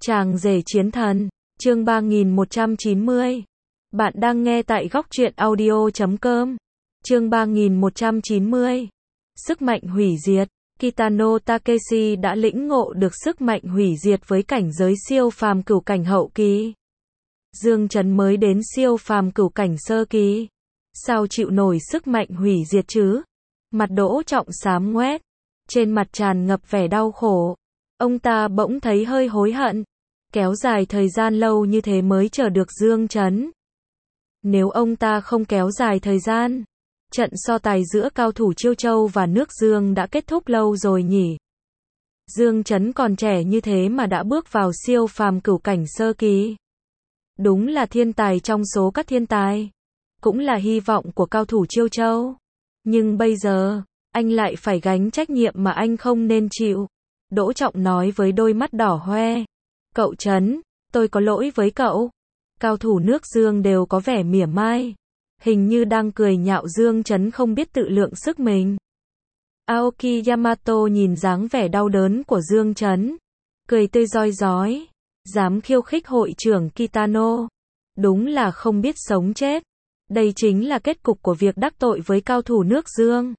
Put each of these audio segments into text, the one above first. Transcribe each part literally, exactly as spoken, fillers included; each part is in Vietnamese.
Chàng rể chiến thần, chương ba nghìn một trăm chín mươi. Bạn đang nghe tại góc truyện audio chấm com. Chương ba nghìn một trăm chín mươi. Sức mạnh hủy diệt. Kitano Takeshi đã lĩnh ngộ được sức mạnh hủy diệt với cảnh giới siêu phàm cửu cảnh hậu kỳ. Dương Chấn mới đến siêu phàm cửu cảnh sơ kỳ. Sao chịu nổi sức mạnh hủy diệt chứ? Mặt Đỗ Trọng xám ngoét, trên mặt tràn ngập vẻ đau khổ. Ông ta bỗng thấy hơi hối hận, kéo dài thời gian lâu như thế mới chờ được Dương Chấn. Nếu ông ta không kéo dài thời gian, trận so tài giữa cao thủ Chiêu Châu và nước Dương đã kết thúc lâu rồi nhỉ. Dương Chấn còn trẻ như thế mà đã bước vào siêu phàm cửu cảnh sơ kỳ. Đúng là thiên tài trong số các thiên tài, cũng là hy vọng của cao thủ Chiêu Châu. Nhưng bây giờ, anh lại phải gánh trách nhiệm mà anh không nên chịu. Đỗ Trọng nói với đôi mắt đỏ hoe. Cậu Chấn, tôi có lỗi với cậu. Cao thủ nước Dương đều có vẻ mỉa mai, hình như đang cười nhạo Dương Chấn không biết tự lượng sức mình. Aoki Yamato nhìn dáng vẻ đau đớn của Dương Chấn, cười tươi rói rói. Dám khiêu khích hội trưởng Kitano, đúng là không biết sống chết. Đây chính là kết cục của việc đắc tội với cao thủ nước Dương.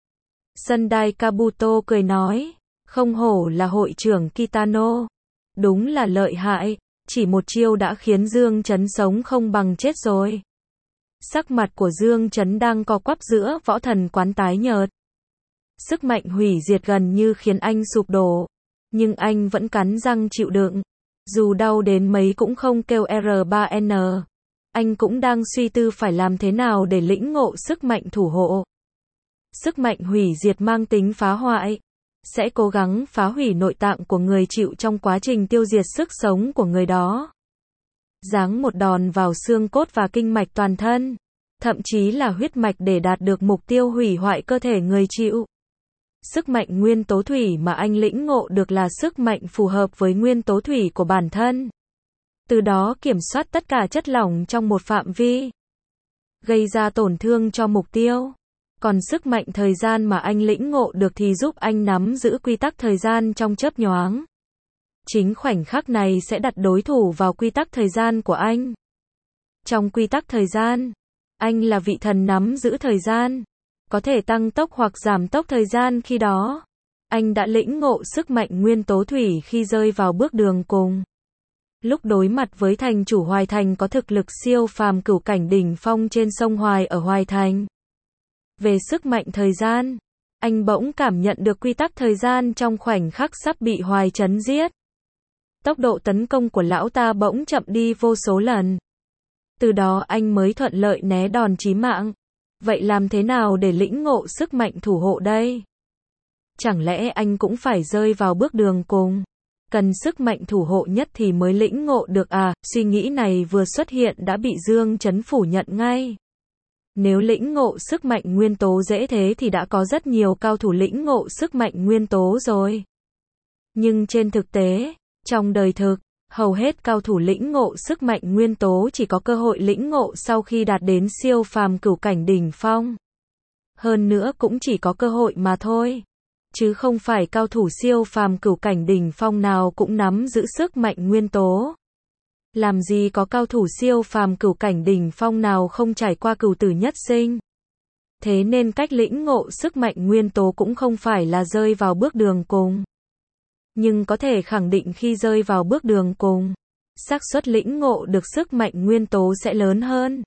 Sendai Kabuto cười nói, không hổ là hội trưởng Kitano, đúng là lợi hại, chỉ một chiêu đã khiến Dương Chấn sống không bằng chết rồi. Sắc mặt của Dương Chấn đang co quắp giữa võ thần quán tái nhợt. Sức mạnh hủy diệt gần như khiến anh sụp đổ, nhưng anh vẫn cắn răng chịu đựng. Dù đau đến mấy cũng không kêu R ba N. Anh cũng đang suy tư phải làm thế nào để lĩnh ngộ sức mạnh thủ hộ. Sức mạnh hủy diệt mang tính phá hoại, sẽ cố gắng phá hủy nội tạng của người chịu trong quá trình tiêu diệt sức sống của người đó. Giáng một đòn vào xương cốt và kinh mạch toàn thân, thậm chí là huyết mạch để đạt được mục tiêu hủy hoại cơ thể người chịu. Sức mạnh nguyên tố thủy mà anh lĩnh ngộ được là sức mạnh phù hợp với nguyên tố thủy của bản thân. Từ đó kiểm soát tất cả chất lỏng trong một phạm vi, gây ra tổn thương cho mục tiêu. Còn sức mạnh thời gian mà anh lĩnh ngộ được thì giúp anh nắm giữ quy tắc thời gian trong chớp nhoáng. Chính khoảnh khắc này sẽ đặt đối thủ vào quy tắc thời gian của anh. Trong quy tắc thời gian, anh là vị thần nắm giữ thời gian, có thể tăng tốc hoặc giảm tốc thời gian khi đó. Anh đã lĩnh ngộ sức mạnh nguyên tố thủy khi rơi vào bước đường cùng. Lúc đối mặt với thành chủ Hoài Thành có thực lực siêu phàm cửu cảnh đỉnh phong trên sông Hoài ở Hoài Thành. Về sức mạnh thời gian, anh bỗng cảm nhận được quy tắc thời gian trong khoảnh khắc sắp bị Hoài Chấn giết. Tốc độ tấn công của lão ta bỗng chậm đi vô số lần. Từ đó anh mới thuận lợi né đòn chí mạng. Vậy làm thế nào để lĩnh ngộ sức mạnh thủ hộ đây? Chẳng lẽ anh cũng phải rơi vào bước đường cùng? Cần sức mạnh thủ hộ nhất thì mới lĩnh ngộ được à? Suy nghĩ này vừa xuất hiện đã bị Dương Chấn phủ nhận ngay. Nếu lĩnh ngộ sức mạnh nguyên tố dễ thế thì đã có rất nhiều cao thủ lĩnh ngộ sức mạnh nguyên tố rồi. Nhưng trên thực tế, trong đời thực, hầu hết cao thủ lĩnh ngộ sức mạnh nguyên tố chỉ có cơ hội lĩnh ngộ sau khi đạt đến siêu phàm cửu cảnh đỉnh phong. Hơn nữa cũng chỉ có cơ hội mà thôi, chứ không phải cao thủ siêu phàm cửu cảnh đỉnh phong nào cũng nắm giữ sức mạnh nguyên tố. Làm gì có cao thủ siêu phàm cửu cảnh đỉnh phong nào không trải qua cửu tử nhất sinh. Thế nên cách lĩnh ngộ sức mạnh nguyên tố cũng không phải là rơi vào bước đường cùng. Nhưng có thể khẳng định khi rơi vào bước đường cùng, xác suất lĩnh ngộ được sức mạnh nguyên tố sẽ lớn hơn.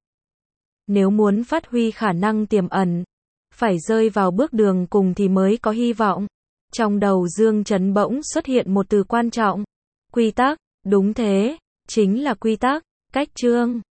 Nếu muốn phát huy khả năng tiềm ẩn, phải rơi vào bước đường cùng thì mới có hy vọng. Trong đầu Dương Chấn bỗng xuất hiện một từ quan trọng. Quy tắc, đúng thế, chính là quy tắc, cách chương.